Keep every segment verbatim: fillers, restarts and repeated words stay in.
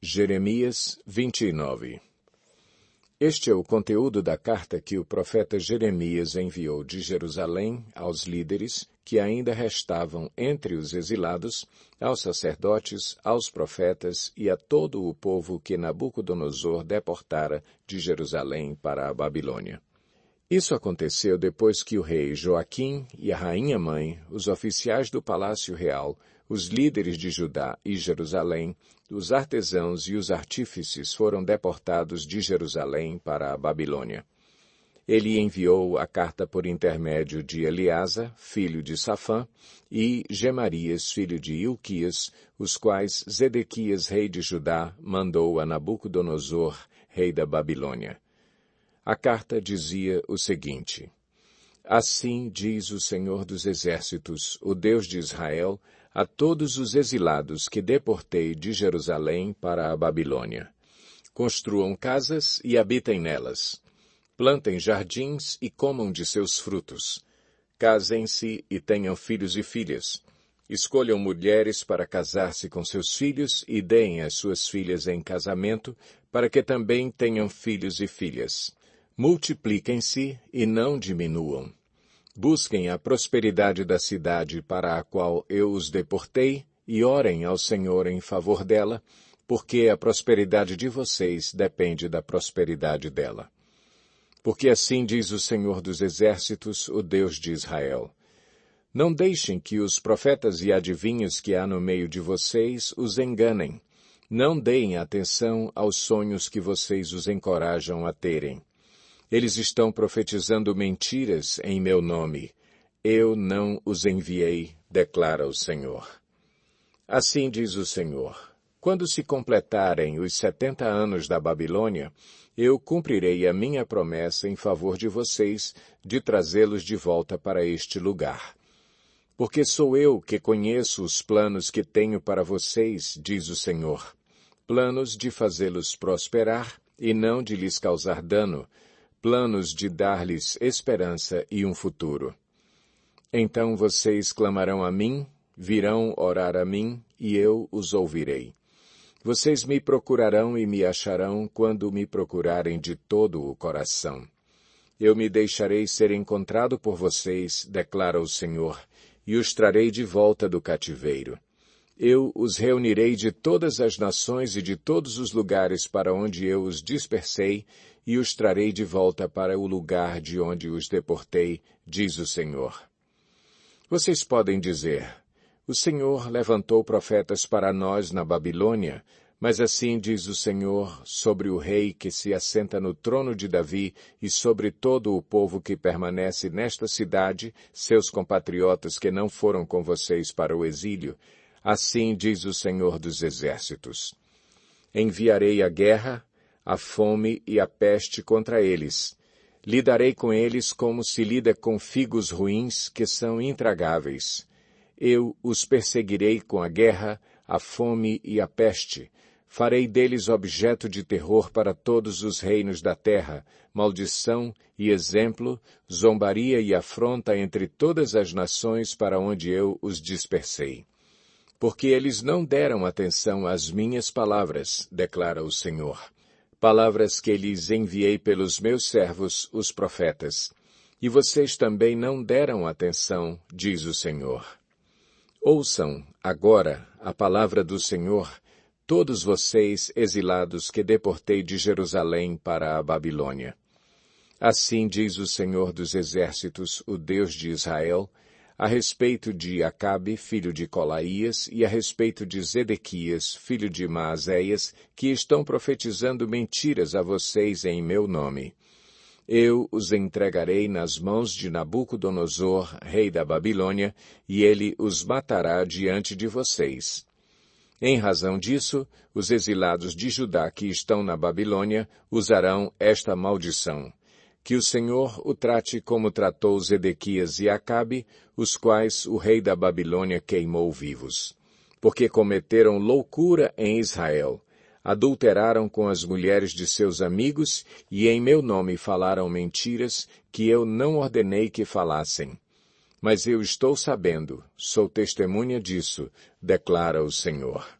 Jeremias vinte e nove. Este é o conteúdo da carta que o profeta Jeremias enviou de Jerusalém aos líderes que ainda restavam entre os exilados, aos sacerdotes, aos profetas e a todo o povo que Nabucodonosor deportara de Jerusalém para a Babilônia. Isso aconteceu depois que o rei Joaquim e a rainha-mãe, os oficiais do palácio real, os líderes de Judá e Jerusalém, os artesãos e os artífices foram deportados de Jerusalém para a Babilônia. Ele enviou a carta por intermédio de Eleasa, filho de Safã, e Gemarias, filho de Ilquias, os quais Zedequias, rei de Judá, mandou a Nabucodonosor, rei da Babilônia. A carta dizia o seguinte: Assim diz o Senhor dos Exércitos, o Deus de Israel, a todos os exilados que deportei de Jerusalém para a Babilônia. Construam casas e habitem nelas. Plantem jardins e comam de seus frutos. Casem-se e tenham filhos e filhas. Escolham mulheres para casar-se com seus filhos e deem as suas filhas em casamento, para que também tenham filhos e filhas. Multipliquem-se e não diminuam. Busquem a prosperidade da cidade para a qual eu os deportei e orem ao Senhor em favor dela, porque a prosperidade de vocês depende da prosperidade dela. Porque assim diz o Senhor dos Exércitos, o Deus de Israel: Não deixem que os profetas e adivinhos que há no meio de vocês os enganem. Não deem atenção aos sonhos que vocês os encorajam a terem. Eles estão profetizando mentiras em meu nome. Eu não os enviei, declara o Senhor. Assim diz o Senhor: Quando se completarem os setenta anos da Babilônia, eu cumprirei a minha promessa em favor de vocês de trazê-los de volta para este lugar. Porque sou eu que conheço os planos que tenho para vocês, diz o Senhor. Planos de fazê-los prosperar e não de lhes causar dano, planos de dar-lhes esperança e um futuro. Então vocês clamarão a mim, virão orar a mim, e eu os ouvirei. Vocês me procurarão e me acharão quando me procurarem de todo o coração. Eu me deixarei ser encontrado por vocês, declara o Senhor, e os trarei de volta do cativeiro. Eu os reunirei de todas as nações e de todos os lugares para onde eu os dispersei, e os trarei de volta para o lugar de onde os deportei, diz o Senhor. Vocês podem dizer: O Senhor levantou profetas para nós na Babilônia, mas assim diz o Senhor sobre o rei que se assenta no trono de Davi e sobre todo o povo que permanece nesta cidade, seus compatriotas que não foram com vocês para o exílio. Assim diz o Senhor dos Exércitos: Enviarei a guerra, a fome e a peste contra eles. Lidarei com eles como se lida com figos ruins que são intragáveis. Eu os perseguirei com a guerra, a fome e a peste. Farei deles objeto de terror para todos os reinos da terra, maldição e exemplo, zombaria e afronta entre todas as nações para onde eu os dispersei. Porque eles não deram atenção às minhas palavras, declara o Senhor. Palavras que lhes enviei pelos meus servos, os profetas. E vocês também não deram atenção, diz o Senhor. Ouçam, agora, a palavra do Senhor, todos vocês exilados que deportei de Jerusalém para a Babilônia. Assim diz o Senhor dos Exércitos, o Deus de Israel, a respeito de Acabe, filho de Colaías, e a respeito de Zedequias, filho de Maazéias, que estão profetizando mentiras a vocês em meu nome. Eu os entregarei nas mãos de Nabucodonosor, rei da Babilônia, e ele os matará diante de vocês. Em razão disso, os exilados de Judá que estão na Babilônia usarão esta maldição: que o Senhor o trate como tratou Zedequias e Acabe, os quais o rei da Babilônia queimou vivos. Porque cometeram loucura em Israel, adulteraram com as mulheres de seus amigos e em meu nome falaram mentiras que eu não ordenei que falassem. Mas eu estou sabendo, sou testemunha disso, declara o Senhor.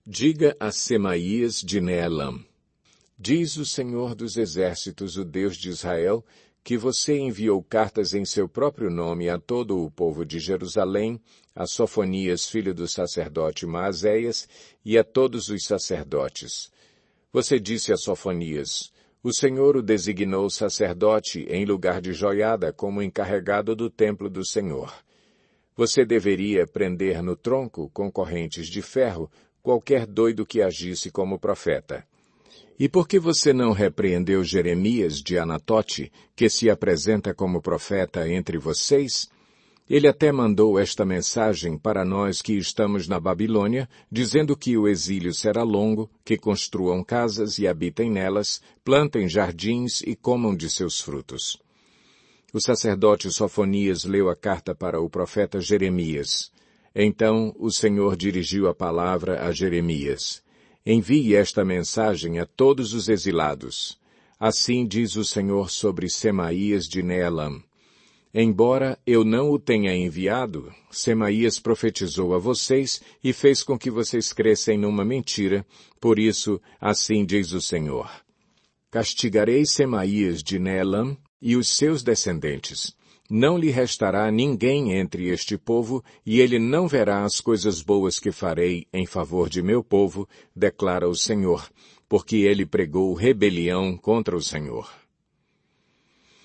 Diga a Semaías de Neelam: diz o Senhor dos Exércitos, o Deus de Israel, que você enviou cartas em seu próprio nome a todo o povo de Jerusalém, a Sofonias, filho do sacerdote Maazéias, e a todos os sacerdotes. Você disse a Sofonias: o Senhor o designou sacerdote em lugar de Joiada como encarregado do templo do Senhor. Você deveria prender no tronco, com correntes de ferro, qualquer doido que agisse como profeta. E por que você não repreendeu Jeremias de Anatote, que se apresenta como profeta entre vocês? Ele até mandou esta mensagem para nós que estamos na Babilônia, dizendo que o exílio será longo, que construam casas e habitem nelas, plantem jardins e comam de seus frutos. O sacerdote Sofonias leu a carta para o profeta Jeremias. Então o Senhor dirigiu a palavra a Jeremias: envie esta mensagem a todos os exilados. Assim diz o Senhor sobre Semaías de Neelam: embora eu não o tenha enviado, Semaías profetizou a vocês e fez com que vocês crescem numa mentira. Por isso, assim diz o Senhor: castigarei Semaías de Neelam e os seus descendentes. Não lhe restará ninguém entre este povo, e ele não verá as coisas boas que farei em favor de meu povo, declara o Senhor, porque ele pregou rebelião contra o Senhor.